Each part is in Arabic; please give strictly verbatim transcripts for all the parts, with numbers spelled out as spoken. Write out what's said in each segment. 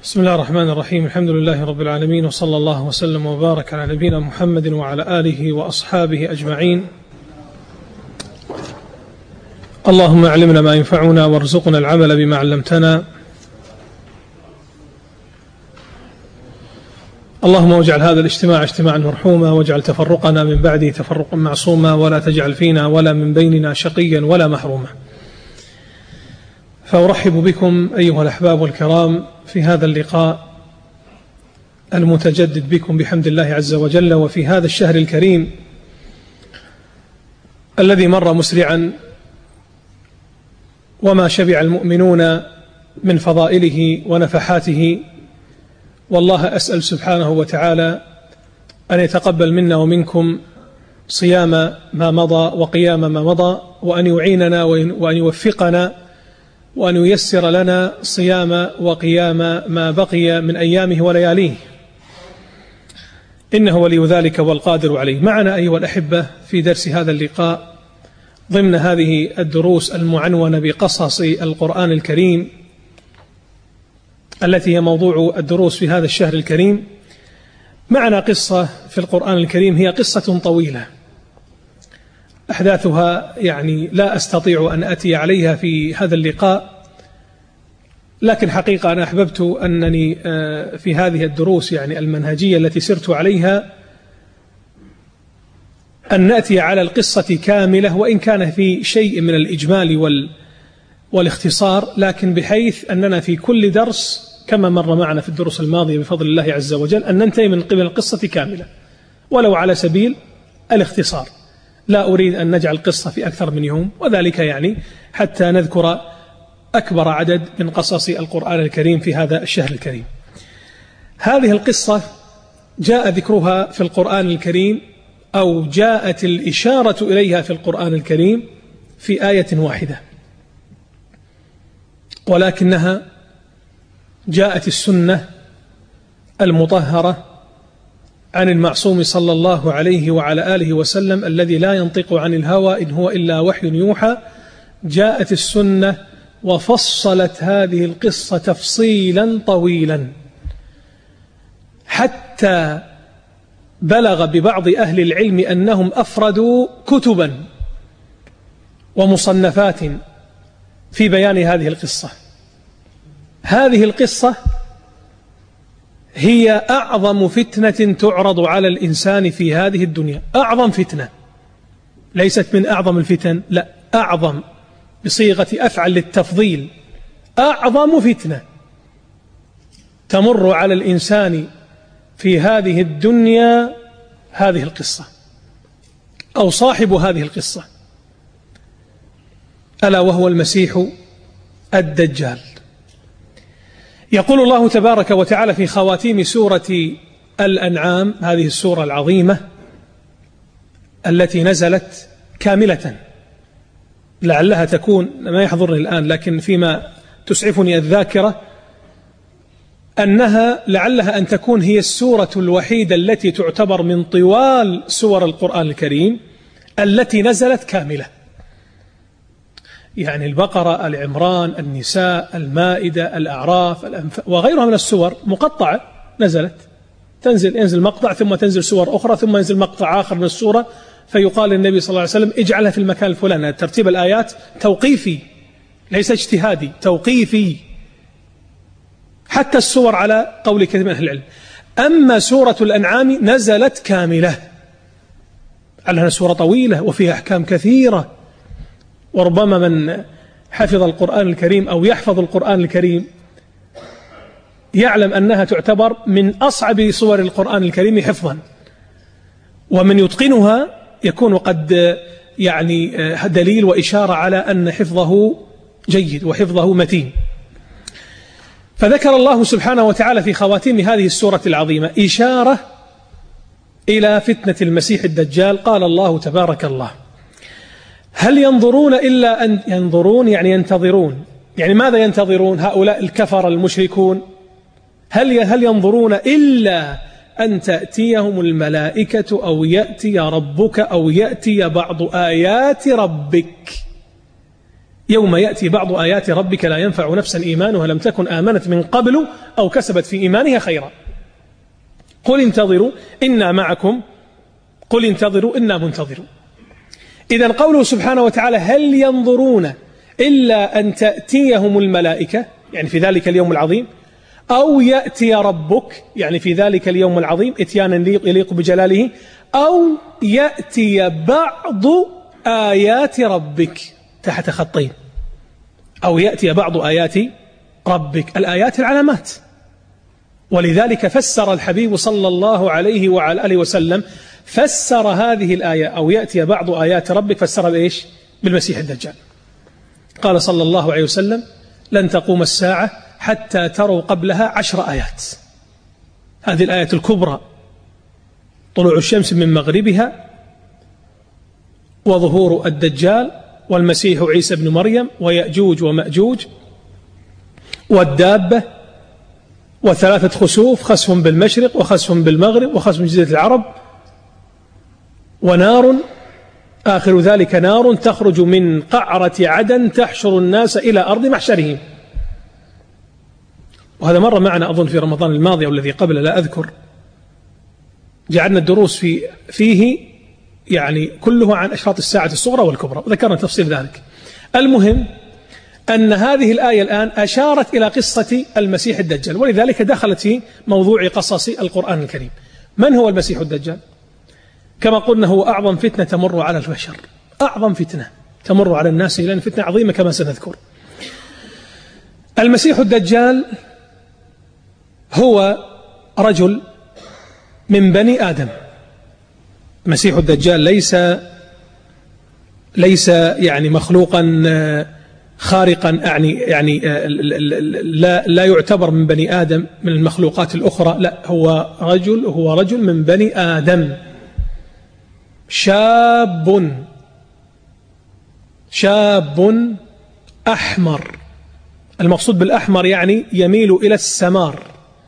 بسم الله الرحمن الرحيم. الحمد لله رب العالمين، وصلى الله وسلم وبارك على نبينا محمد وعلى آله وأصحابه أجمعين. اللهم علمنا ما ينفعنا وارزقنا العمل بما علمتنا. اللهم واجعل هذا الاجتماع اجتماعا مرحوما، واجعل تفرقنا من بعده تفرقا معصوما، ولا تجعل فينا ولا من بيننا شقيا ولا محروما. فأرحب بكم أيها الأحباب الكرام في هذا اللقاء المتجدد بكم بحمد الله عز وجل، وفي هذا الشهر الكريم الذي مر مسرعا، وما شبع المؤمنون من فضائله ونفحاته. والله أسأل سبحانه وتعالى أن يتقبل منا ومنكم صيام ما مضى وقيام ما مضى، وأن يعيننا وأن يوفقنا وأن ييسر لنا صيام وقيام ما بقي من أيامه ولياليه، إنه ولي ذلك والقادر عليه. معنا أيها الأحبة في درس هذا اللقاء ضمن هذه الدروس المعنونة بقصص القرآن الكريم التي هي موضوع الدروس في هذا الشهر الكريم، معنا قصة في القرآن الكريم هي قصة طويلة أحداثها يعني لا أستطيع أن أتي عليها في هذا اللقاء، لكن حقيقة أنا أحببت أنني في هذه الدروس يعني المنهجية التي سرت عليها أن نأتي على القصة كاملة، وإن كان في شيء من الإجمال وال والاختصار، لكن بحيث أننا في كل درس كما مر معنا في الدروس الماضية بفضل الله عز وجل أن ننتهي من قبل القصة كاملة ولو على سبيل الاختصار. لا أريد أن نجعل قصة في أكثر من يوم، وذلك يعني حتى نذكر أكبر عدد من قصص القرآن الكريم في هذا الشهر الكريم. هذه القصة جاء ذكرها في القرآن الكريم، أو جاءت الإشارة إليها في القرآن الكريم في آية واحدة، ولكنها جاءت السنة المطهرة عن المعصوم صلى الله عليه وعلى آله وسلم الذي لا ينطق عن الهوى إن هو إلا وحي يوحى. جاءت السنة وفصلت هذه القصة تفصيلا طويلا، حتى بلغ ببعض أهل العلم أنهم أفردوا كتبا ومصنفات في بيان هذه القصة. هذه القصة هي أعظم فتنة تعرض على الإنسان في هذه الدنيا، أعظم فتنة، ليست من أعظم الفتن، لا، أعظم بصيغة أفعل للتفضيل، أعظم فتنة تمر على الإنسان في هذه الدنيا هذه القصة، أو صاحب هذه القصة، ألا وهو المسيح الدجال. يقول الله تبارك وتعالى في خواتيم سورة الأنعام، هذه السورة العظيمة التي نزلت كاملة، لعلها تكون ما يحضرني الآن لكن فيما تسعفني الذاكرة أنها لعلها أن تكون هي السورة الوحيدة التي تعتبر من طوال سور القرآن الكريم التي نزلت كاملة. يعني البقرة، العمران، النساء، المائدة، الأعراف، الأنفال وغيرها من السور مقطعة نزلت، تنزل ينزل مقطع ثم تنزل سور أخرى ثم ينزل مقطع آخر من السورة، فيقال للنبي صلى الله عليه وسلم اجعلها في المكان الفلاني. ترتيب الآيات توقيفي ليس اجتهادي، توقيفي، حتى السور على قول كثير من أهل العلم. أما سورة الأنعام نزلت كاملة، على أنها سورة طويلة وفيها أحكام كثيرة، وربما من حفظ القرآن الكريم أو يحفظ القرآن الكريم يعلم أنها تعتبر من أصعب سور القرآن الكريم حفظا، ومن يتقنها يكون قد يعني دليل وإشارة على أن حفظه جيد وحفظه متين. فذكر الله سبحانه وتعالى في خواتيم هذه السورة العظيمة إشارة إلى فتنة المسيح الدجال. قال الله تبارك الله: هل ينظرون إلا أن ينظرون يعني ينتظرون، يعني ماذا ينتظرون هؤلاء الكفر المشركون؟ هل هل ينظرون إلا أن تأتيهم الملائكة أو يأتي ربك أو يأتي بعض آيات ربك. يوم يأتي بعض آيات ربك لا ينفع نفسا إيمانها لم تكن آمنت من قبل أو كسبت في إيمانها خيرا قل انتظروا إنا معكم قل انتظروا إنا منتظرون. إذن قوله سبحانه وتعالى هل ينظرون إلا أن تأتيهم الملائكة يعني في ذلك اليوم العظيم أو يأتي ربك يعني في ذلك اليوم العظيم إتيانا يليق بجلاله أو يأتي بعض آيات ربك تحت خطين أو يأتي بعض آيات ربك الآيات العلامات. ولذلك فسر الحبيب صلى الله عليه وعلى آله وسلم فسر هذه الآية أو يأتي بعض آيات ربك فسر بإيش؟ بالمسيح الدجال. قال صلى الله عليه وسلم لن تقوم الساعة حتى تروا قبلها عشر آيات. هذه الآية الكبرى طلوع الشمس من مغربها وظهور الدجال والمسيح عيسى بن مريم ويأجوج ومأجوج والدابة وثلاثة خسوف خسف بالمشرق وخسف بالمغرب وخسف جزيرة العرب ونار آخر ذلك نار تخرج من قعرة عدن تحشر الناس إلى أرض محشرهم. وهذا مر معنا أظن في رمضان الماضي أو الذي قبل لا أذكر. جعلنا الدروس في فيه يعني كله عن أشراط الساعة الصغرى والكبرى وذكرنا تفصيل ذلك. المهم أن هذه الآية الآن أشارت إلى قصة المسيح الدجال ولذلك دخلت في موضوع قصص القرآن الكريم. من هو المسيح الدجال؟ كما قلنا هو أعظم فتنة تمر على البشر أعظم فتنة تمر على الناس لأن فتنة عظيمة كما سنذكر. المسيح الدجال هو رجل من بني آدم. المسيح الدجال ليس ليس يعني مخلوقا خارقا يعني يعني لا لا يعتبر من بني آدم من المخلوقات الأخرى لا هو رجل هو رجل من بني آدم شاب شاب أحمر. المقصود بالأحمر يعني يميل إلى السمار.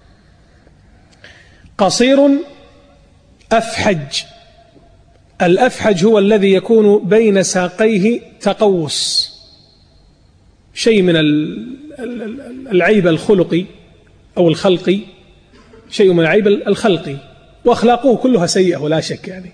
قصير أفحج. الأفحج هو الذي يكون بين ساقيه تقوس شيء من العيب الخلقي أو الخلقي شيء من العيب الخلقي وأخلاقه كلها سيئة ولا شك يعني.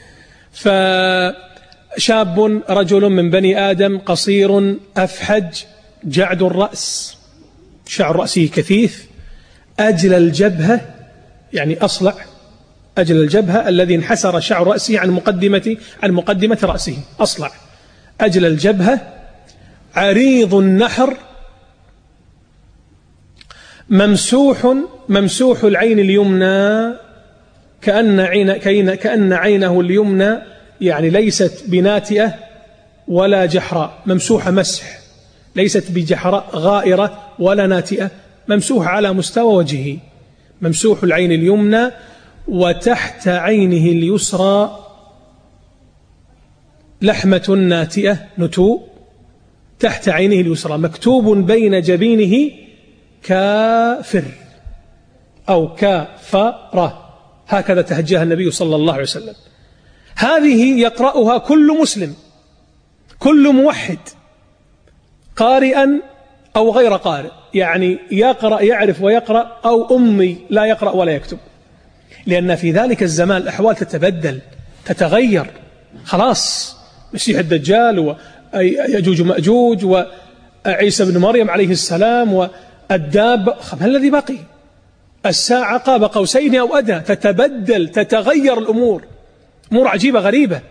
فشاب رجل من بني آدم قصير أفحج جعد الرأس شعر رأسه كثيف أجل الجبهة يعني أصلع أجل الجبهة الذي انحسر شعر رأسه عن مقدمة عن مقدمة رأسه أصلع أجل الجبهة عريض النحر ممسوح ممسوح العين اليمنى كأن عين كأن عينه اليمنى يعني ليست بناتئة ولا جحراء ممسوحة مسح ليست بجحراء غائرة ولا ناتئة ممسوح على مستوى وجهه ممسوح العين اليمنى وتحت عينه اليسرى لحمة ناتئة نتوء تحت عينه اليسرى مكتوب بين جبينه كافر أو كافرة هكذا تهجاها النبي صلى الله عليه وسلم. هذه يقرأها كل مسلم كل موحد قارئا أو غير قارئ يعني يقرأ يعرف ويقرأ أو أمي لا يقرأ ولا يكتب لأن في ذلك الزمان الأحوال تتبدل تتغير خلاص مسيح الدجال ويأجوج ومأجوج وعيسى بن مريم عليه السلام والداب ما الذي بقي الساعة قاب قوسين أو أدنى تتبدل تتغير الأمور أمور عجيبة غريبة.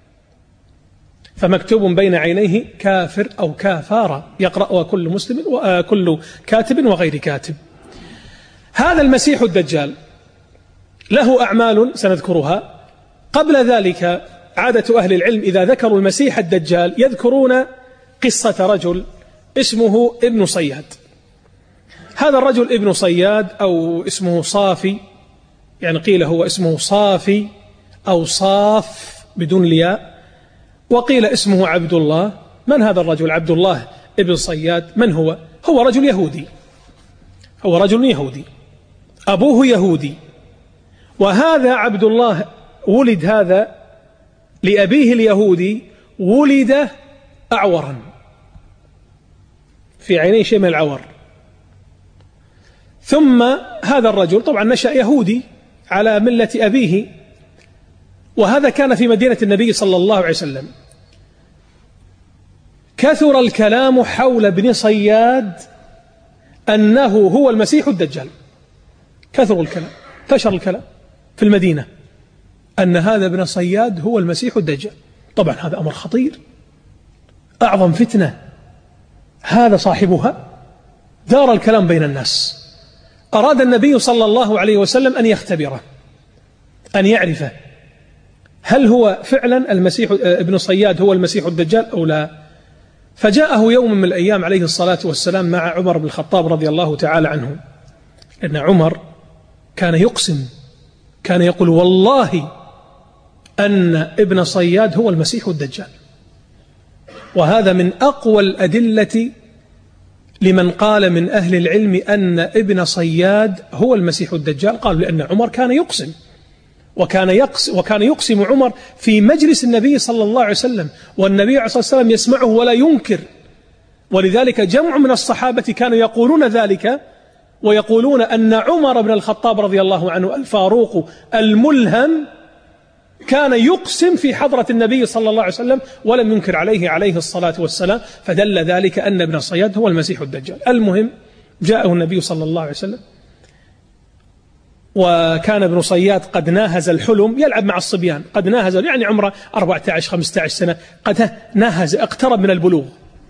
فمكتوب بين عينيه كافر أو كافارة يقرأها كل مسلم وكل كاتب وغير كاتب. هذا المسيح الدجال له أعمال سنذكرها. قبل ذلك عادة أهل العلم إذا ذكروا المسيح الدجال يذكرون قصة رجل اسمه ابن صياد. هذا الرجل ابن صياد أو اسمه صافي يعني قيل هو اسمه صافي أو صاف بدون الياء وقيل اسمه عبد الله. من هذا الرجل عبد الله ابن صياد؟ من هو؟ هو رجل يهودي هو رجل يهودي أبوه يهودي وهذا عبد الله ولد هذا لأبيه اليهودي ولد أعورا في عينيه شيء من العور. ثم هذا الرجل طبعا نشأ يهودي على ملة أبيه، وهذا كان في مدينة النبي صلى الله عليه وسلم. كثر الكلام حول ابن صياد أنه هو المسيح الدجال، كثر الكلام، انتشر الكلام في المدينة أن هذا ابن صياد هو المسيح الدجال. طبعا هذا أمر خطير، أعظم فتنة هذا صاحبها. دار الكلام بين الناس. أراد النبي صلى الله عليه وسلم أن يختبره، أن يعرفه هل هو فعلا المسيح ابن صياد هو المسيح الدجال أو لا. فجاءه يوم من الأيام عليه الصلاة والسلام مع عمر بن الخطاب رضي الله تعالى عنه، لأن عمر كان يقسم، كان يقول والله أن ابن صياد هو المسيح الدجال. وهذا من أقوى الأدلة لمن قال من أهل العلم أن ابن صياد هو المسيح الدجال. قالوا لأن عمر كان يقسم، وكان يقسم, وكان يقسم عمر في مجلس النبي صلى الله عليه وسلم، والنبي عليه الصلاة والسلام يسمعه ولا ينكر. ولذلك جمع من الصحابة كانوا يقولون ذلك، ويقولون أن عمر بن الخطاب رضي الله عنه الفاروق الملهم كان يقسم في حضرة النبي صلى الله عليه وسلم ولم ينكر عليه عليه الصلاة والسلام، فدل ذلك أن ابن صياد هو المسيح الدجال. المهم جاءه النبي صلى الله عليه وسلم، وكان ابن صياد قد ناهز الحلم، يلعب مع الصبيان، قد ناهز يعني عمره أربعة عشر خمسة عشر سنة، قد ناهز اقترب من البلوغ.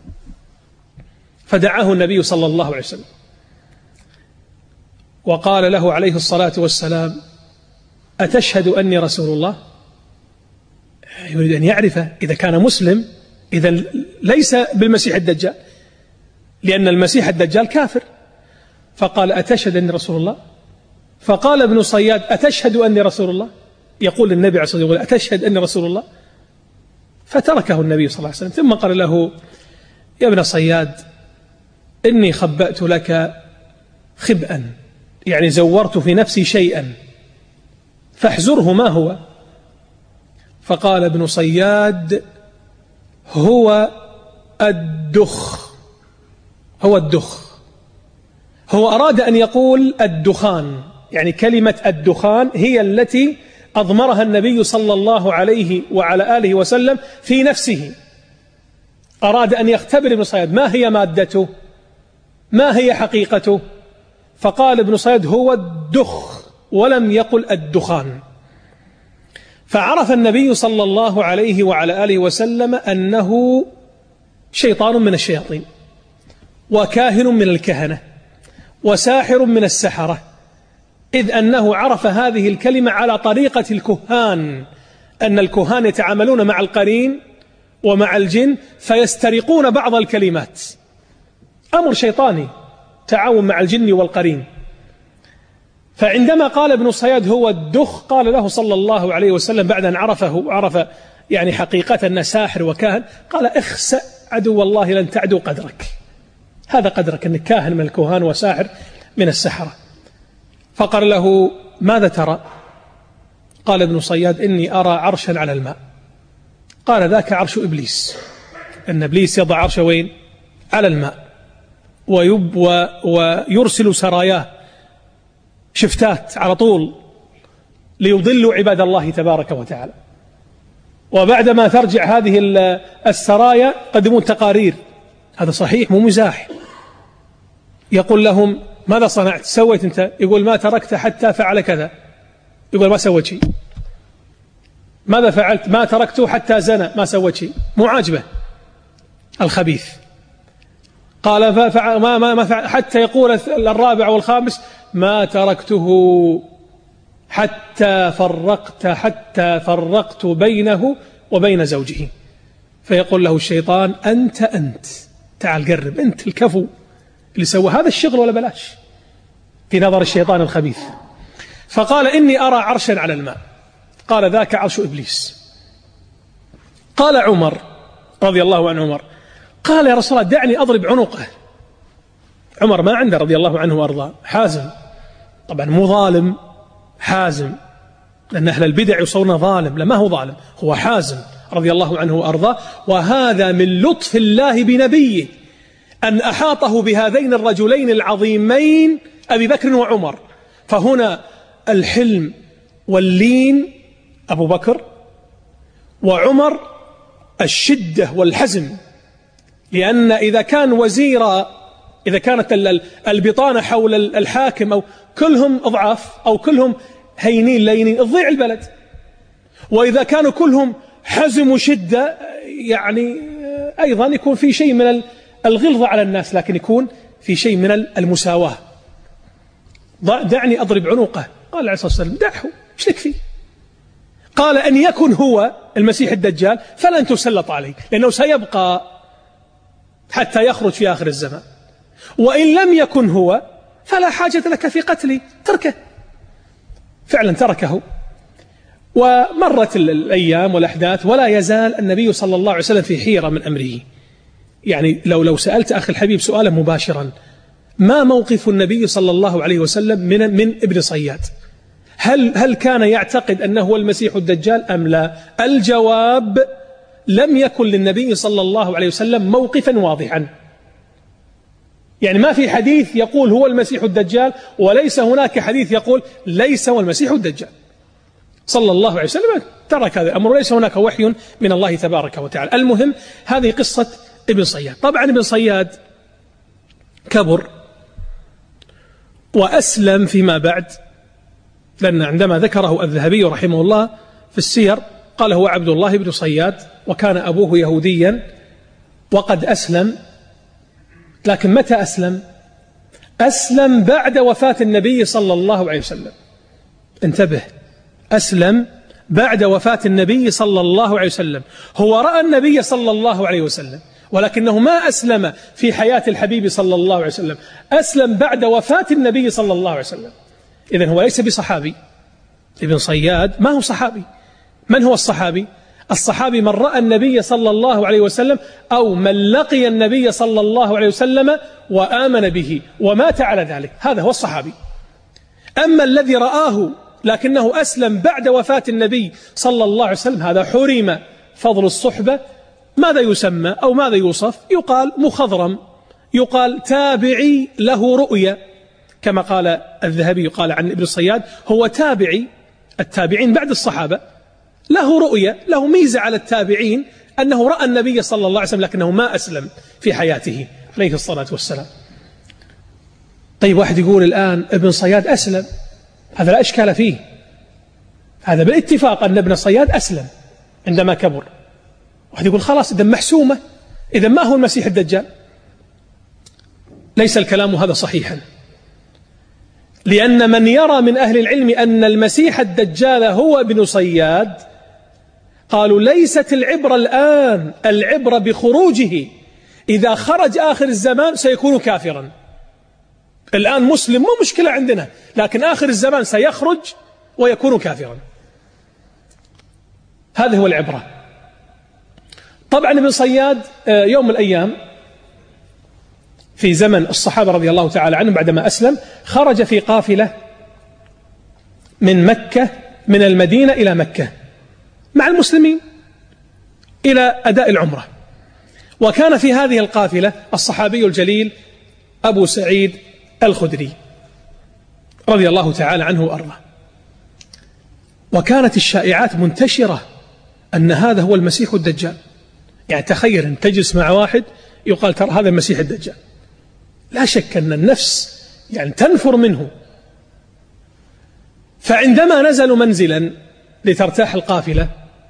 فدعاه النبي صلى الله عليه وسلم وقال له عليه الصلاة والسلام أتشهد أني رسول الله؟ يريد أن يعرفه إذا كان مسلم إذا ليس بالمسيح الدجال، لأن المسيح الدجال كافر. فقال أتشهد أني رسول الله؟ فقال ابن صياد أتشهد أني رسول الله؟ يقول النبي عليه الصلاة والسلام أتشهد أني رسول الله؟ فتركه النبي صلى الله عليه وسلم. ثم قال له يا ابن صياد إني خبأت لك خبئا، يعني زورت في نفسي شيئا فاحذره، ما هو؟ فقال ابن صياد هو الدخ، هو الدخ. هو أراد أن يقول الدخان، يعني كلمة الدخان هي التي أضمرها النبي صلى الله عليه وعلى آله وسلم في نفسه. أراد أن يختبر ابن صياد ما هي مادته، ما هي حقيقته، فقال ابن صياد هو الدخ ولم يقل الدخان. فعرف النبي صلى الله عليه وعلى آله وسلم أنه شيطان من الشياطين، وكاهن من الكهنة، وساحر من السحرة، إذ أنه عرف هذه الكلمة على طريقة الكهان، أن الكهان يتعاملون مع القرين ومع الجن فيسترقون بعض الكلمات، أمر شيطاني تعاون مع الجن والقرين. فعندما قال ابن صياد هو الدخ قال له صلى الله عليه وسلم بعد أن عرفه عرف يعني حقيقة أنه ساحر وكاهن، قال اخسأ عدو الله لن تعدو قدرك، هذا قدرك أنك كاهن من الكهان وساحر من السحرة. فقال له ماذا ترى؟ قال ابن صياد إني أرى عرشا على الماء. قال ذاك عرش إبليس، أن إبليس يضع عرش وين؟ على الماء، ويب و ويرسل سراياه شفتات على طول ليضلوا عباد الله تبارك وتعالى. وبعدما ترجع هذه السرايا قدمون تقارير، هذا صحيح مو مزاح، يقول لهم ماذا صنعت؟ سويت أنت؟ يقول ما تركت حتى فعل كذا، يقول ما سويت شيء. ماذا فعلت؟ ما تركته حتى زنى، ما سويت شيء. مو عاجبه الخبيث. قال ففعل ما ما ما فعل حتى يقول الرابع والخامس ما تركته حتى فرقت حتى فرقت بينه وبين زوجه. فيقول له الشيطان أنت أنت تعال قرب، أنت الكفو اللي سوى هذا الشغل ولا بلاش، في نظر الشيطان الخبيث. فقال إني أرى عرشا على الماء. قال ذاك عرش إبليس. قال عمر رضي الله عن عمر قال يا رسول الله دعني أضرب عنقه. عمر ما عنده رضي الله عنه وأرضاه، حازم طبعا، مو ظالم، حازم، لأن أهل البدع يصورون ظالم، لا ما هو ظالم، هو حازم رضي الله عنه وأرضاه. وهذا من لطف الله بنبيه أن أحاطه بهذين الرجلين العظيمين أبي بكر وعمر. فهنا الحلم واللين أبو بكر، وعمر الشدة والحزم. لأن إذا كان وزيرا، إذا كانت البطانة حول الحاكم أو كلهم أضعاف أو كلهم هينين لينين تضيع البلد، وإذا كانوا كلهم حزم وشدة يعني أيضا يكون في شيء من الغلظة على الناس، لكن يكون في شيء من المساواة. دعني أضرب عنقه. قال عليه الصلاة والسلام دعه، ايش لك فيه؟ قال أن يكن هو المسيح الدجال فلن تسلط عليه، لأنه سيبقى حتى يخرج في آخر الزمان، وإن لم يكن هو فلا حاجة لك في قتله، تركه. فعلا تركه. ومرت الأيام والأحداث ولا يزال النبي صلى الله عليه وسلم في حيرة من أمره. يعني لو لو سألت أخي الحبيب سؤالا مباشرا، ما موقف النبي صلى الله عليه وسلم من من ابن صياد؟ هل هل كان يعتقد أنه هو المسيح الدجال أم لا؟ الجواب: لم يكن للنبي صلى الله عليه وسلم موقفا واضحا. يعني ما في حديث يقول هو المسيح الدجال، وليس هناك حديث يقول ليس هو المسيح الدجال. صلى الله عليه وسلم ترك هذا الأمر، وليس هناك وحي من الله تبارك وتعالى. المهم هذه قصة ابن صياد. طبعا ابن صياد كبر وأسلم فيما بعد، لأن عندما ذكره الذهبي رحمه الله في السير قال هو عبد الله بن صياد، وكان أبوه يهوديا وقد أسلم. لكن متى أسلم؟ أسلم بعد وفاة النبي صلى الله عليه وسلم. انتبه، أسلم بعد وفاة النبي صلى الله عليه وسلم. هو رأى النبي صلى الله عليه وسلم، ولكنه ما أسلم في حياة الحبيب صلى الله عليه وسلم، أسلم بعد وفاة النبي صلى الله عليه وسلم. إذن هو ليس بصحابي. ابن صياد ما هو صحابي. من هو الصحابي؟ الصحابي من رأى النبي صلى الله عليه وسلم أو من لقي النبي صلى الله عليه وسلم وآمن به ومات على ذلك، هذا هو الصحابي. أما الذي رآه لكنه أسلم بعد وفاة النبي صلى الله عليه وسلم، هذا حرم فضل الصحبة. ماذا يسمى أو ماذا يوصف؟ يقال مخضرم، يقال تابعي له رؤية، كما قال الذهبي قال عن ابن الصياد هو تابعي، التابعين بعد الصحابة، له رؤية، له ميزة على التابعين أنه رأى النبي صلى الله عليه وسلم لكنه ما أسلم في حياته عليه الصلاة والسلام. طيب واحد يقول الآن ابن صياد أسلم، هذا لا إشكال فيه، هذا بالاتفاق أن ابن صياد أسلم عندما كبر. واحد يقول خلاص إذا محسومة، إذا ما هو المسيح الدجال. ليس الكلام هذا صحيحا، لأن من يرى من أهل العلم أن المسيح الدجال هو ابن صياد قالوا ليست العبرة الآن، العبرة بخروجه. إذا خرج آخر الزمان سيكون كافرا. الآن مسلم مو مشكلة عندنا، لكن آخر الزمان سيخرج ويكون كافرا. هذه هو العبرة. طبعا ابن صياد يوم من الأيام في زمن الصحابة رضي الله تعالى عنهم بعدما أسلم خرج في قافلة من مكة، من المدينة إلى مكة مع المسلمين إلى أداء العمرة. وكان في هذه القافلة الصحابي الجليل أبو سعيد الخدري رضي الله تعالى عنه وأرضاه. وكانت الشائعات منتشرة أن هذا هو المسيح الدجال. يعني تخيل أن تجلس مع واحد يقال ترى هذا المسيح الدجال، لا شك أن النفس يعني تنفر منه. فعندما نزلوا منزلا لترتاح القافلة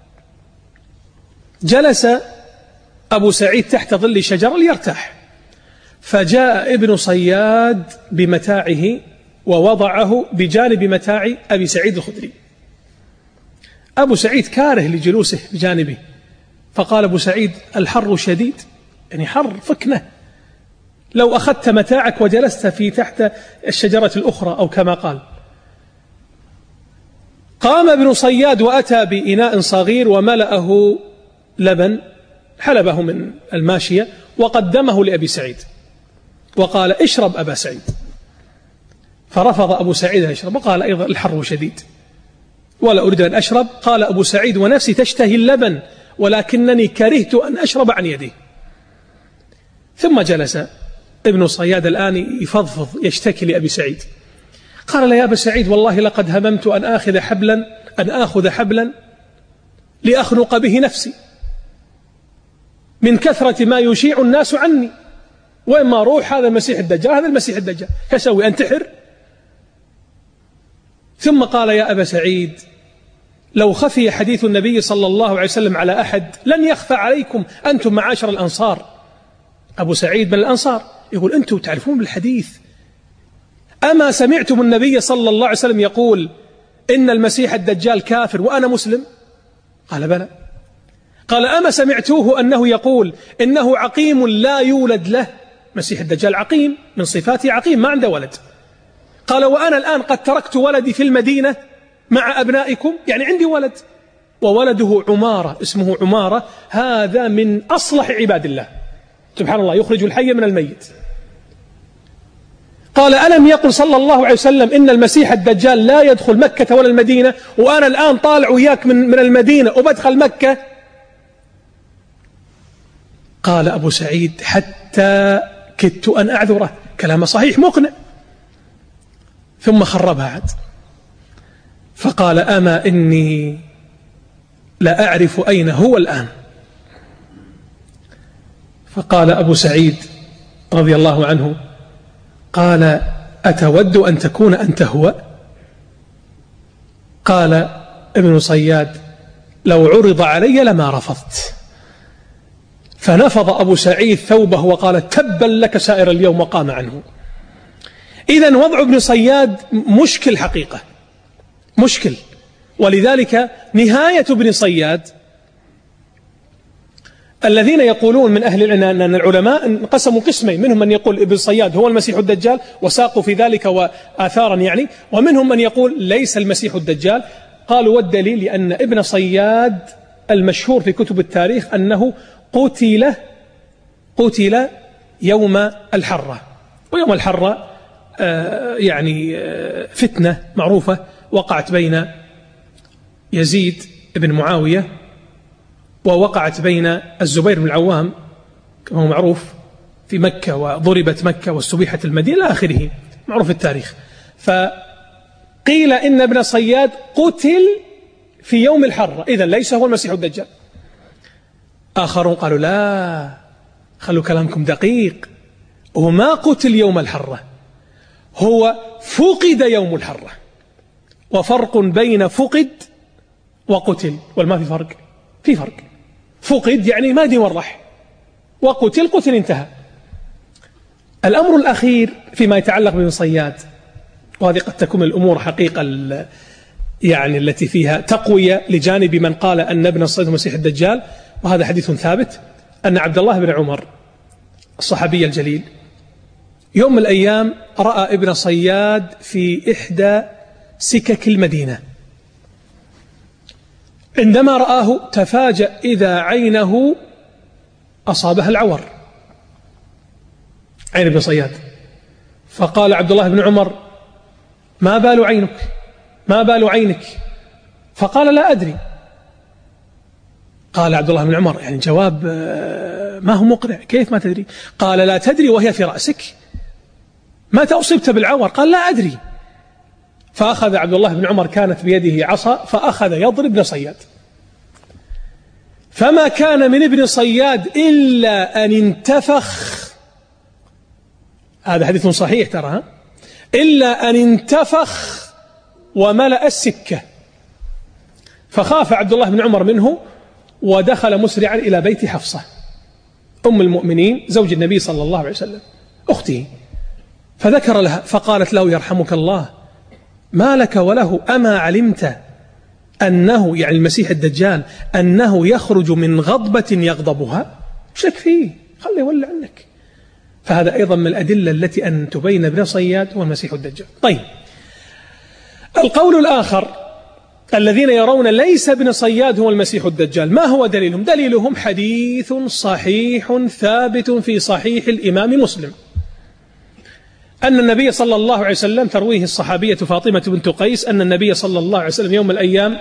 جلس أبو سعيد تحت ظل شجرة ليرتاح، فجاء ابن صياد بمتاعه ووضعه بجانب متاع أبي سعيد الخدري. أبو سعيد كاره لجلوسه بجانبه، فقال أبو سعيد الحر شديد، يعني حر فكنة، لو أخذت متاعك وجلست في تحت الشجرة الأخرى أو كما قال. قام ابن صياد وأتى بإناء صغير وملأه لبن، حلبه من الماشية وقدمه لأبي سعيد وقال اشرب أبا سعيد. فرفض أبو سعيد أن يشرب وقال أيضا الحر شديد ولا أريد أن أشرب. قال أبو سعيد ونفسي تشتهي اللبن ولكنني كرهت أن أشرب عن يده. ثم جلس ابن صياد الآن يفضفض يشتكي لأبي سعيد. قال له يا أبا سعيد والله لقد هممت أن آخذ حبلا أن آخذ حبلا لأخنق به نفسي من كثرة ما يشيع الناس عني، وإما روح هذا المسيح الدجال هذا المسيح الدجال كسوي أنتحر. ثم قال يا أبا سعيد لو خفي حديث النبي صلى الله عليه وسلم على أحد لن يخفى عليكم أنتم معاشر الأنصار. أبو سعيد من الأنصار يقول أنتم تعرفون بالحديث، أما سمعتم النبي صلى الله عليه وسلم يقول إن المسيح الدجال كافر وأنا مسلم؟ قال بلى. قال أما سمعتوه أنه يقول إنه عقيم لا يولد له؟ مسيح الدجال عقيم، من صفاته عقيم ما عنده ولد. قال وأنا الآن قد تركت ولدي في المدينة مع أبنائكم، يعني عندي ولد وولده عمارة اسمه عمارة، هذا من أصلح عباد الله سبحان الله يخرج الحي من الميت. قال ألم يقل صلى الله عليه وسلم إن المسيح الدجال لا يدخل مكة ولا المدينة، وأنا الآن طالع وياك من, من المدينة وبدخل مكة؟ قال أبو سعيد حتى كدت أن أعذره، كلامه صحيح مقنع. ثم خربها عاد فقال أما إني لا أعرف أين هو الآن. فقال أبو سعيد رضي الله عنه قال أتود أن تكون أنت هو؟ قال ابن صياد لو عرض علي لما رفضت. فنفض أبو سعيد ثوبه وقال تبا لك سائر اليوم وقام عنه. إذن وضع ابن صياد مشكل حقيقة مشكل، ولذلك نهاية ابن صياد الذين يقولون من أهل العلم أن العلماء انقسموا قسمين، منهم من يقول ابن صياد هو المسيح الدجال وساقوا في ذلك وآثارا يعني، ومنهم من يقول ليس المسيح الدجال. قالوا والدليل لأن ابن صياد المشهور في كتب التاريخ أنه قتل قتل يوم الحرة، ويوم الحرة آه يعني آه فتنة معروفة وقعت بين يزيد بن معاوية ووقعت بين الزبير بن العوام كما هو معروف في مكة، وضربت مكة واستبيحت المدينة إلى آخره معروف التاريخ. فقيل إن ابن صياد قتل في يوم الحرة، إذن ليس هو المسيح الدجال. آخرون قالوا لا خلوا كلامكم دقيق، هو ما قتل يوم الحرة، هو فقد يوم الحرة، وفرق بين فقد وقتل، والما في فرق في فرق. فقد يعني ما دي ورح، وقتل قتل انتهى. الأمر الأخير فيما يتعلق بابن صياد، وهذه قد تكون الأمور حقيقة يعني التي فيها تقوية لجانب من قال أن ابن صياد المسيح الدجال، وهذا حديث ثابت، أن عبد الله بن عمر الصحابي الجليل يوم من الأيام رأى ابن صياد في إحدى سكك المدينة. عندما رآه تفاجأ إذا عينه أصابها العور، عين ابن صياد. فقال عبد الله بن عمر ما بال عينك ما بال عينك؟ فقال لا أدري. قال عبد الله بن عمر يعني جواب ما هو مقنع، كيف ما تدري؟ قال لا تدري وهي في رأسك؟ متى أصبت بالعور؟ قال لا أدري. فأخذ عبد الله بن عمر كانت بيده عصا فأخذ يضرب ابن صياد، فما كان من ابن صياد إلا أن انتفخ، هذا حديث صحيح ترى، إلا أن انتفخ وملأ السكة. فخاف عبد الله بن عمر منه ودخل مسرعا إلى بيت حفصة أم المؤمنين زوج النبي صلى الله عليه وسلم أختي، فذكر لها فقالت له يرحمك الله ما لك وله، أما علمت أنه يعني المسيح الدجال أنه يخرج من غضبة يغضبها؟ شك فيه خليه يولى عنك. فهذا أيضا من الأدلة التي أن تبين ابن صياد هو المسيح الدجال. طيب القول الآخر الذين يرون ليس ابن صياد هو المسيح الدجال، ما هو دليلهم؟ دليلهم حديث صحيح ثابت في صحيح الإمام مسلم أن النبي صلى الله عليه وسلم ترويه الصحابية فاطمة بنت قيس أن النبي صلى الله عليه وسلم يوم من الأيام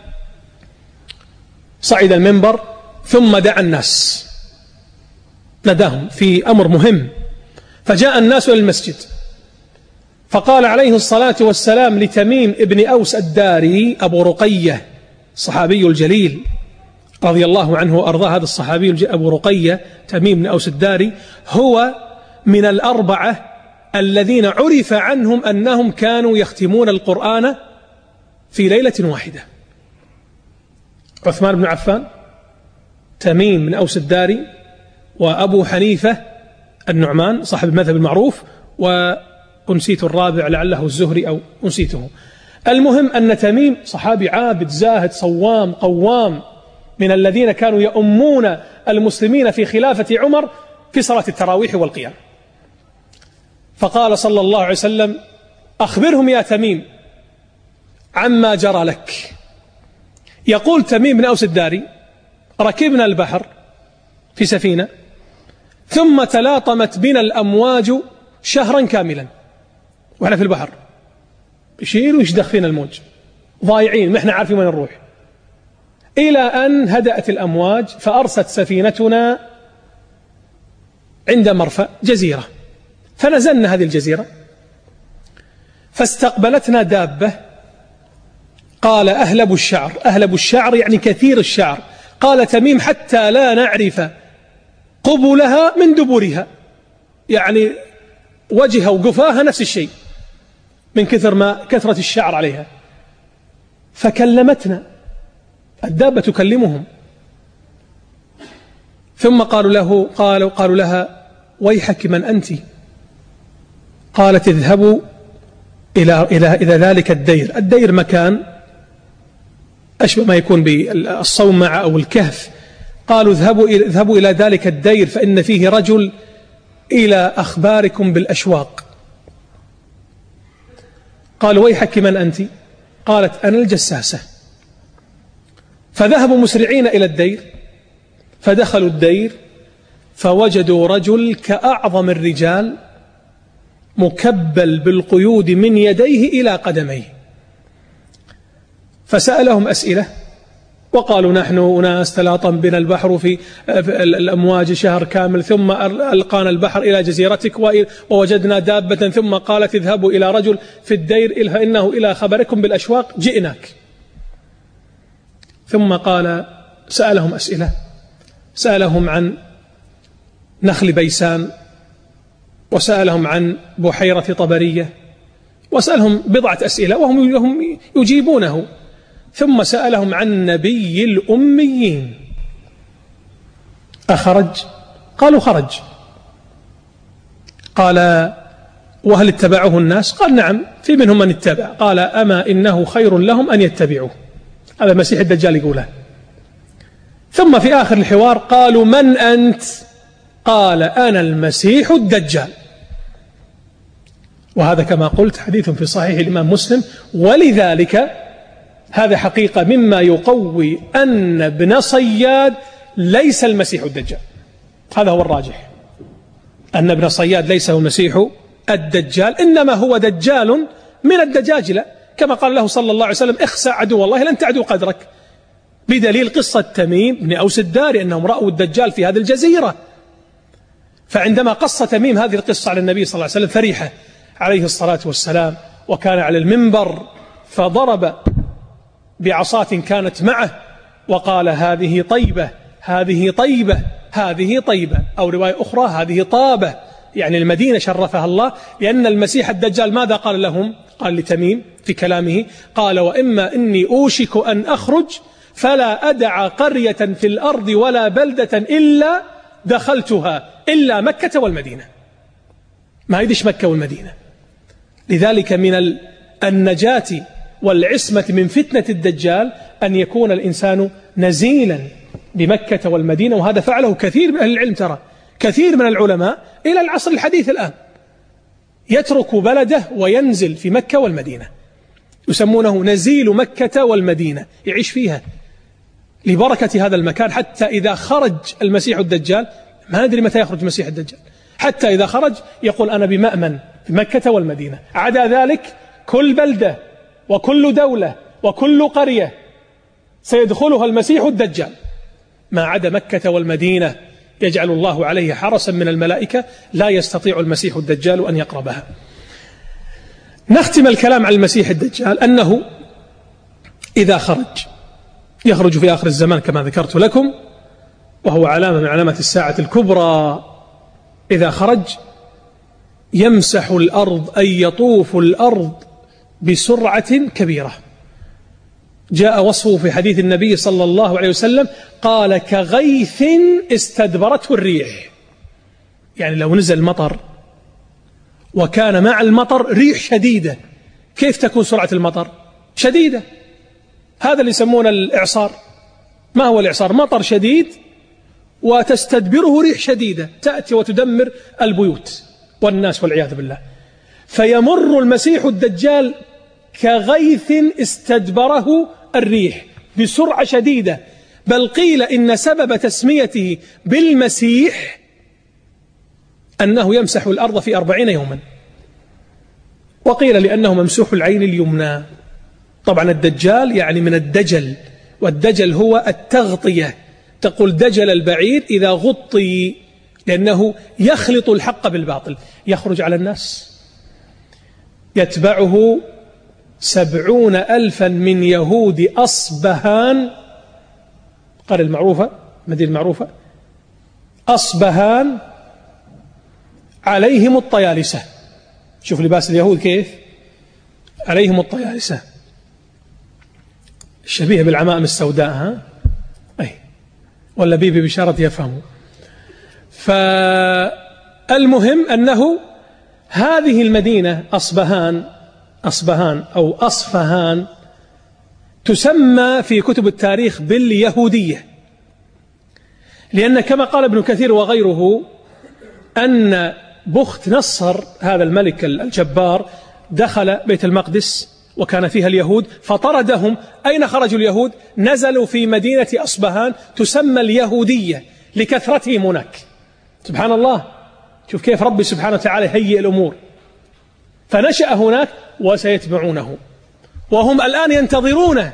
صعد المنبر ثم دعا الناس، نداهم في أمر مهم، فجاء الناس إلى المسجد، فقال عليه الصلاة والسلام لتميم ابن أوس الداري أبو رقية الصحابي الجليل رضي الله عنه وأرضاه، هذا الصحابي أبو رقية تميم بن أوس الداري هو من الأربعة الذين عرف عنهم أنهم كانوا يختمون القرآن في ليلة واحدة: عثمان بن عفان، تميم بن أوس الداري، وأبو حنيفة النعمان صاحب المذهب المعروف، وأنسيت الرابع لعله الزهري أو أنسيته. المهم أن تميم صحابي عابد زاهد صوام قوام، من الذين كانوا يؤمون المسلمين في خلافة عمر في صلاة التراويح والقيام. فقال صلى الله عليه وسلم: أخبرهم يا تميم عما جرى لك. يقول تميم بن أوس الداري: ركبنا البحر في سفينة، ثم تلاطمت بنا الأمواج شهرا كاملا، وإحنا في البحر يشيل ويشدخ فينا الموج، ضايعين ما إحنا عارفين وين نروح، إلى أن هدأت الأمواج فأرست سفينتنا عند مرفأ جزيرة، فنزلنا هذه الجزيرة فاستقبلتنا دابة، قال: أهلب الشعر. أهلب الشعر يعني كثير الشعر. قال تميم: حتى لا نعرف قبلها من دبرها، يعني وجهها وقفاها نفس الشيء من كثر ما كثرة الشعر عليها. فكلمتنا الدابة تكلمهم، ثم قالوا له قالوا قالوا لها: ويحك من أنت؟ قالت: اذهبوا إلى إلى إلى ذلك الدير. الدير مكان أشبه ما يكون بالصومعة أو الكهف. قالوا: اذهبوا إلى اذهبوا إلى ذلك الدير فإن فيه رجل إلى أخباركم بالأشواق. قالوا: ويحك من أنت؟ قالت: أنا الجساسة. فذهبوا مسرعين إلى الدير، فدخلوا الدير فوجدوا رجل كأعظم الرجال مكبل بالقيود من يديه إلى قدميه، فسألهم أسئلة وقالوا: نحن أناس تلاطم بنا البحر في الأمواج شهر كامل، ثم ألقانا البحر إلى جزيرتك ووجدنا دابة، ثم قالت: اذهبوا إلى رجل في الدير فإنه إلى خبركم بالأشواق جئناك. ثم قال سألهم أسئلة، سألهم عن نخل بيسان، وسألهم عن بحيرة طبرية، وسألهم بضعة أسئلة وهم يجيبونه. ثم سألهم عن نبي الأميين: أخرج؟ قالوا: خرج. قال: وهل اتبعه الناس؟ قال: نعم، في منهم من اتبع. قال: أما إنه خير لهم أن يتبعوه. هذا المسيح الدجال يقوله. ثم في آخر الحوار قالوا: من أنت؟ قال: أنا المسيح الدجال. وهذا كما قلت حديث في صحيح الإمام مسلم، ولذلك هذا حقيقة مما يقوي أن ابن صياد ليس المسيح الدجال. هذا هو الراجح، أن ابن صياد ليس هو المسيح الدجال، إنما هو دجال من الدجاجلة، كما قال له صلى الله عليه وسلم: اخسع عدو الله لن تعدو قدرك، بدليل قصة تميم بن أوس الداري أنهم رأوا الدجال في هذه الجزيرة. فعندما قص تميم هذه القصة على النبي صلى الله عليه وسلم فرح عليه الصلاة والسلام، وكان على المنبر فضرب بعصاة كانت معه وقال: هذه طيبة، هذه طيبة، هذه طيبة، أو رواية أخرى: هذه طابة، يعني المدينة شرفها الله. لأن المسيح الدجال ماذا قال لهم؟ قال لتميم في كلامه: قال: وإما إني أوشك أن أخرج فلا أدع قرية في الأرض ولا بلدة إلا دخلتها إلا مكة والمدينة. ما يدش مكة والمدينة. لذلك من النجاة والعصمة من فتنة الدجال أن يكون الإنسان نزيلا بمكة والمدينة، وهذا فعله كثير من أهل العلم. ترى كثير من العلماء إلى العصر الحديث الآن يترك بلده وينزل في مكة والمدينة، يسمونه نزيل مكة والمدينة، يعيش فيها لبركة هذا المكان، حتى إذا خرج المسيح الدجال ما أدري متى يخرج المسيح الدجال، حتى إذا خرج يقول: أنا بمأمن في مكة والمدينة. عدا ذلك كل بلدة وكل دولة وكل قرية سيدخلها المسيح الدجال، ما عدا مكة والمدينة يجعل الله عليه حرسا من الملائكة لا يستطيع المسيح الدجال أن يقربها. نختم الكلام عن المسيح الدجال أنه إذا خرج يخرج في آخر الزمان كما ذكرت لكم، وهو علامة من علامات الساعة الكبرى. إذا خرج يمسح الأرض أي يطوف الأرض بسرعة كبيرة. جاء وصفه في حديث النبي صلى الله عليه وسلم قال كغيث استدبرته الريح، يعني لو نزل مطر وكان مع المطر ريح شديدة، كيف تكون سرعة المطر؟ شديدة. هذا اللي يسمونه الإعصار. ما هو الإعصار؟ مطر شديد وتستدبره ريح شديدة تأتي وتدمر البيوت والناس والعياذ بالله. فيمر المسيح الدجال كغيث استدبره الريح بسرعة شديدة، بل قيل إن سبب تسميته بالمسيح أنه يمسح الأرض في أربعين يوما، وقيل لأنه ممسوح العين اليمنى. طبعا الدجال يعني من الدجل، والدجل هو التغطية، تقول دجل البعير إذا غطي، لأنه يخلط الحق بالباطل. يخرج على الناس يتبعه سبعون ألفا من يهود أصبهان، قرية المعروفة، مدينة المعروفة أصبهان، عليهم الطيالسة. شوف لباس اليهود كيف، عليهم الطيالسة شبيه بالعمائم السوداء، ها أي ولا بيبي بشارة يفهموا. فالمهم أنه هذه المدينة أصبهان أصبهان أو أصفهان تسمى في كتب التاريخ باليهودية، لأن كما قال ابن كثير وغيره أن بخت نصر هذا الملك الجبار دخل بيت المقدس وكان فيها اليهود فطردهم. أين خرجوا اليهود؟ نزلوا في مدينة أصبهان تسمى اليهودية لكثرتهم هناك. سبحان الله، شوف كيف ربي سبحانه وتعالى هيئ الأمور. فنشأ هناك وسيتبعونه، وهم الآن ينتظرونه.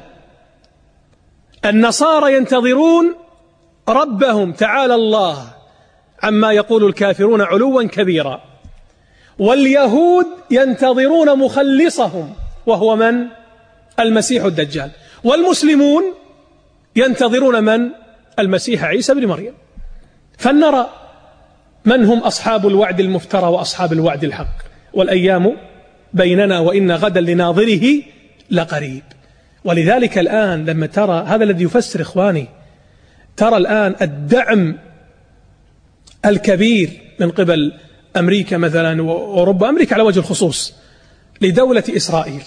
النصارى ينتظرون ربهم تعالى الله عما يقول الكافرون علوا كبيرا، واليهود ينتظرون مخلصهم وهو من؟ المسيح الدجال. والمسلمون ينتظرون من؟ المسيح عيسى بن مريم. فلنرى من هم أصحاب الوعد المفترى وأصحاب الوعد الحق. والأيام بيننا وإن غدا لناظره لقريب. ولذلك الآن لما ترى هذا الذي يفسر إخواني، ترى الآن الدعم الكبير من قبل أمريكا مثلا وأوروبا، أمريكا على وجه الخصوص، لدولة إسرائيل.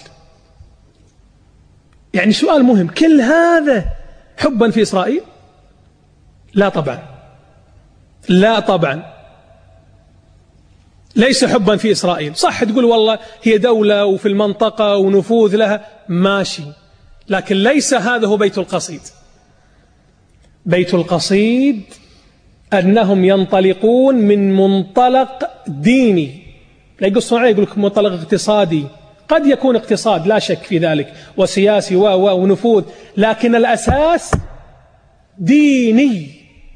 يعني سؤال مهم، كل هذا حبا في إسرائيل؟ لا طبعا، لا طبعا، ليس حبا في إسرائيل. صح تقول والله هي دولة وفي المنطقة ونفوذ لها، ماشي، لكن ليس هذا هو بيت القصيد. بيت القصيد أنهم ينطلقون من منطلق ديني، لا يقصون عليه يقول لك منطلق اقتصادي، قد يكون اقتصاد لا شك في ذلك، وسياسي و و ونفوذ، لكن الأساس ديني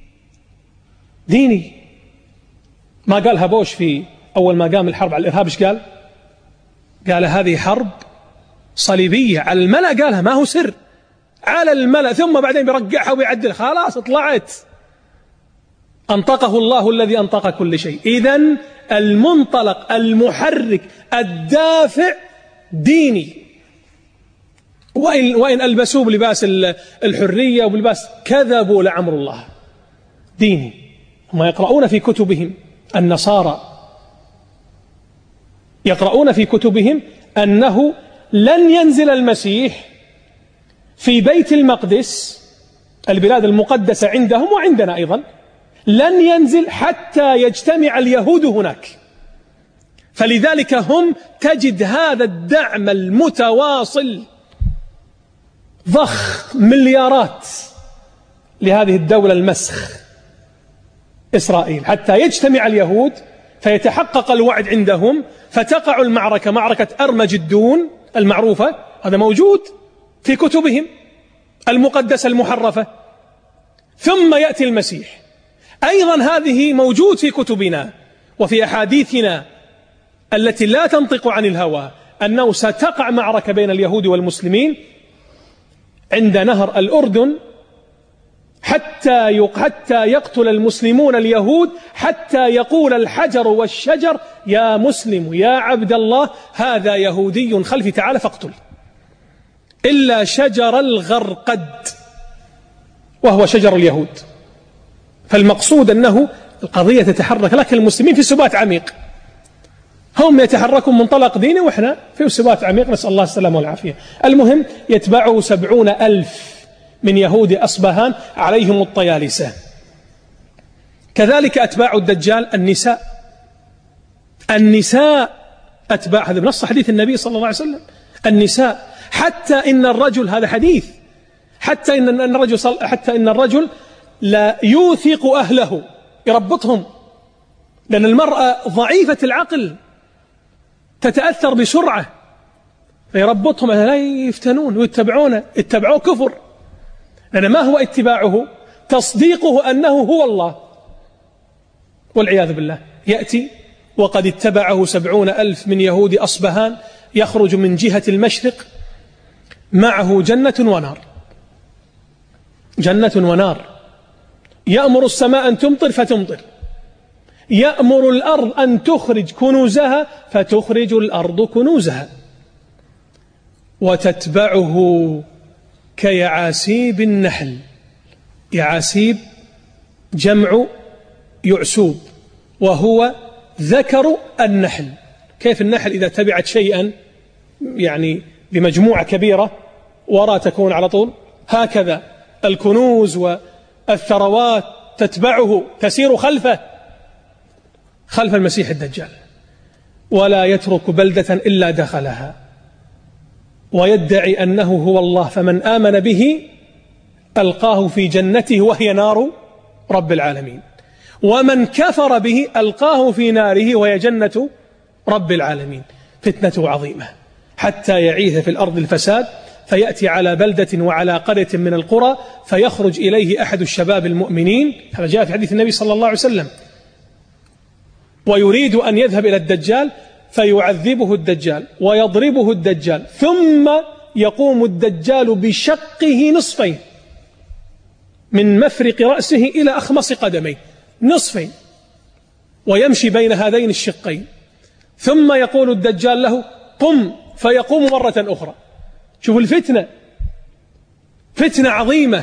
ديني. ما قالها بوش في أول ما قام الحرب على الإرهاب، إيش قال؟ قال هذه حرب صليبية، على الملأ قالها، ما هو سر، على الملأ، ثم بعدين بيرجعها وبيعدل، خلاص طلعت، أنطقه الله الذي أنطق كل شيء. إذن المنطلق المحرك الدافع ديني، وإن, وإن ألبسوه بلباس الحرية وبلباس كذبوا لعمر الله، ديني. هم يقرؤون في كتبهم، النصارى يقرؤون في كتبهم أنه لن ينزل المسيح في بيت المقدس، البلاد المقدسة عندهم وعندنا أيضا، لن ينزل حتى يجتمع اليهود هناك. فلذلك هم تجد هذا الدعم المتواصل ضخ مليارات لهذه الدولة المسخ إسرائيل، حتى يجتمع اليهود فيتحقق الوعد عندهم، فتقع المعركة، معركة أرمجدون المعروفة، هذا موجود في كتبهم المقدسة المحرفة. ثم يأتي المسيح. أيضا هذه موجود في كتبنا وفي أحاديثنا التي لا تنطق عن الهوى، أنه ستقع معركة بين اليهود والمسلمين عند نهر الأردن حتى حتى يقتل المسلمون اليهود، حتى يقول الحجر والشجر يا مسلم يا عبد الله هذا يهودي خلفي تعالى فاقتل، إلا شجر الغرقد وهو شجر اليهود. فالمقصود أنه القضية تتحرك، لكن المسلمين في سبات عميق، هم يتحركون منطلق ديني وإحنا في سبات عميق، نسأل الله السلامة والعافية. المهم يتبعه سبعون ألف من يهود أصبهان عليهم الطيالسة. كذلك أتباع الدجال النساء، النساء أتباع، هذا بنص حديث النبي صلى الله عليه وسلم، النساء حتى إن الرجل، هذا حديث، حتى إن الرجل حتى إن الرجل لا يوثق أهله يربطهم، لأن المرأة ضعيفة العقل تتأثر بسرعة، فيربطهم لا يفتنون ويتبعونه، اتبعوه كفر، لأن ما هو اتباعه؟ تصديقه أنه هو الله والعياذ بالله. يأتي وقد اتبعه سبعون ألف من يهود أصبهان، يخرج من جهة المشرق معه جنة ونار، جنة ونار، يأمر السماء أن تمطر فتمطر، يأمر الأرض أن تخرج كنوزها فتخرج الأرض كنوزها، وتتبعه كيعاسيب النحل. يعاسيب جمع يعسوب، وهو ذكر النحل. كيف النحل إذا تبعت شيئا يعني بمجموعة كبيرة وراء تكون على طول، هكذا الكنوز والثروات تتبعه، تسير خلفه، خلف المسيح الدجال، ولا يترك بلدة إلا دخلها، ويدعي أنه هو الله، فمن آمن به ألقاه في جنته وهي نار رب العالمين، ومن كفر به ألقاه في ناره وهي جنة رب العالمين. فتنة عظيمة حتى يعيث في الأرض الفساد، فيأتي على بلدة وعلى قرية من القرى فيخرج إليه أحد الشباب المؤمنين، هذا جاء في حديث النبي صلى الله عليه وسلم، ويريد أن يذهب إلى الدجال فيعذبه الدجال ويضربه الدجال، ثم يقوم الدجال بشقه نصفين من مفرق رأسه إلى أخمص قدميه، نصفين، ويمشي بين هذين الشقين، ثم يقول الدجال له قم، فيقوم مرة أخرى. شوفوا الفتنة، فتنة عظيمة،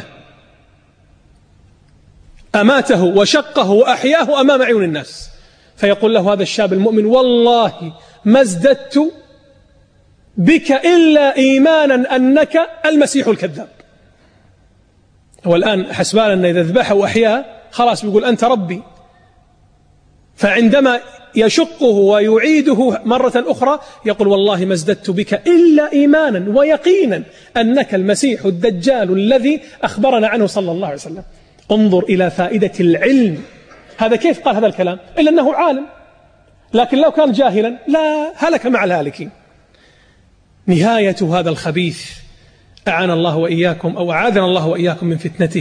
أماته وشقه وأحياه أمام عيون الناس. فيقول له هذا الشاب المؤمن والله ما ازددت بك إلا إيمانا أنك المسيح الكذاب. والآن حسبان أن إذا ذبحه وأحياه خلاص بيقول أنت ربي، فعندما يشقه ويعيده مرة أخرى يقول والله ما ازددت بك إلا إيمانا ويقينا أنك المسيح الدجال الذي أخبرنا عنه صلى الله عليه وسلم. انظر إلى فائدة العلم، هذا كيف قال هذا الكلام؟ إلا أنه عالم، لكن لو كان جاهلا لا هلك مع الهالكين. نهاية هذا الخبيث أعان الله وإياكم أو أعاذنا الله وإياكم من فتنته.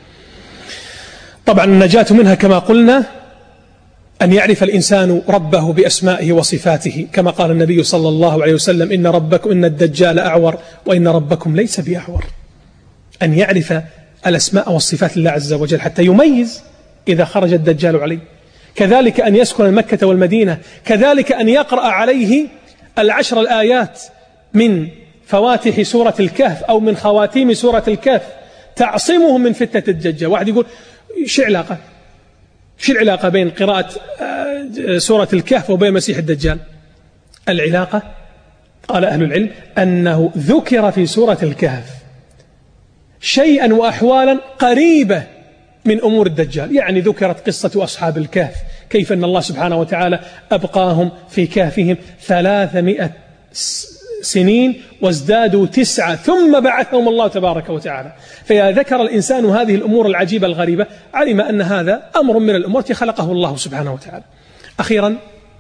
طبعا النجاة منها كما قلنا أن يعرف الإنسان ربه بأسمائه وصفاته، كما قال النبي صلى الله عليه وسلم إن ربكم إن الدجال أعور وإن ربكم ليس بأعور. أن يعرف الأسماء والصفات لله عز وجل حتى يميز إذا خرج الدجال عليه. كذلك أن يسكن مكة والمدينة، كذلك أن يقرأ عليه العشر الآيات من فواتح سورة الكهف أو من خواتيم سورة الكهف تعصمهم من فتنة الدجال. واحد يقول شو علاقة شو العلاقة بين قراءة سورة الكهف وبين مسيح الدجال؟ العلاقة قال أهل العلم أنه ذكر في سورة الكهف شيئا وأحوالا قريبة من أمور الدجال، يعني ذكرت قصة أصحاب الكهف، كيف أن الله سبحانه وتعالى أبقاهم في كهفهم ثلاثمائة سنين وازدادوا تسعة ثم بعثهم الله تبارك وتعالى. فإذا ذكر الإنسان هذه الأمور العجيبة الغريبة علم أن هذا أمر من الأمور التي خلقه الله سبحانه وتعالى. أخيرا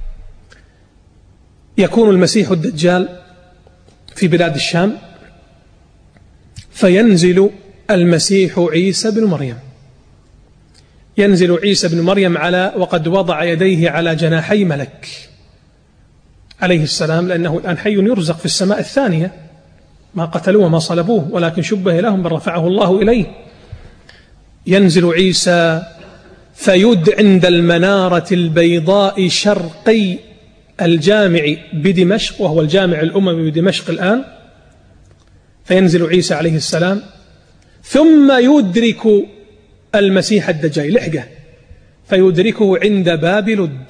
يكون المسيح الدجال في بلاد الشام، فينزل المسيح عيسى بن مريم ينزل عيسى بن مريم على وقد وضع يديه على جناحي ملك عليه السلام، لأنه الآن حي يرزق في السماء الثانية، ما قتلوه وما صلبوه ولكن شبه لهم بل رفعه الله إليه. ينزل عيسى فيد عند المنارة البيضاء شرقي الجامع بدمشق، وهو الجامع الأممي بدمشق الآن. فينزل عيسى عليه السلام ثم يدرك المسيح الدجال لحقه، فيدركه عند باب لد.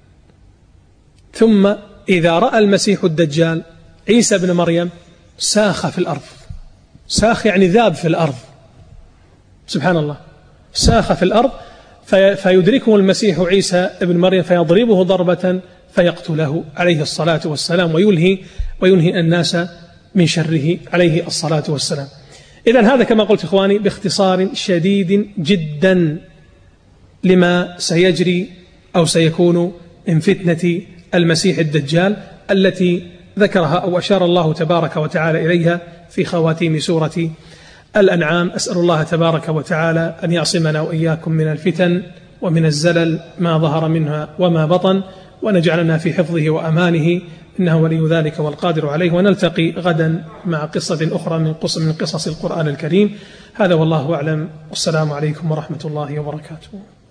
ثم إذا رأى المسيح الدجال عيسى بن مريم ساخ في الأرض، ساخ يعني ذاب في الأرض، سبحان الله، ساخ في الأرض، في فيدركه المسيح عيسى بن مريم فيضربه ضربة فيقتله عليه الصلاة والسلام، ويلهي وينهي الناس من شره عليه الصلاة والسلام. إذن هذا كما قلت إخواني باختصار شديد جدا لما سيجري أو سيكون من فتنة المسيح الدجال التي ذكرها أو أشار الله تبارك وتعالى إليها في خواتيم سورة الأنعام. أسأل الله تبارك وتعالى أن يعصمنا وإياكم من الفتن ومن الزلل ما ظهر منها وما بطن، ونجعلنا في حفظه وأمانه، إنه ولي ذلك والقادر عليه. ونلتقي غدا مع قصة أخرى من قصص من قصص القرآن الكريم. هذا والله أعلم، والسلام عليكم ورحمة الله وبركاته.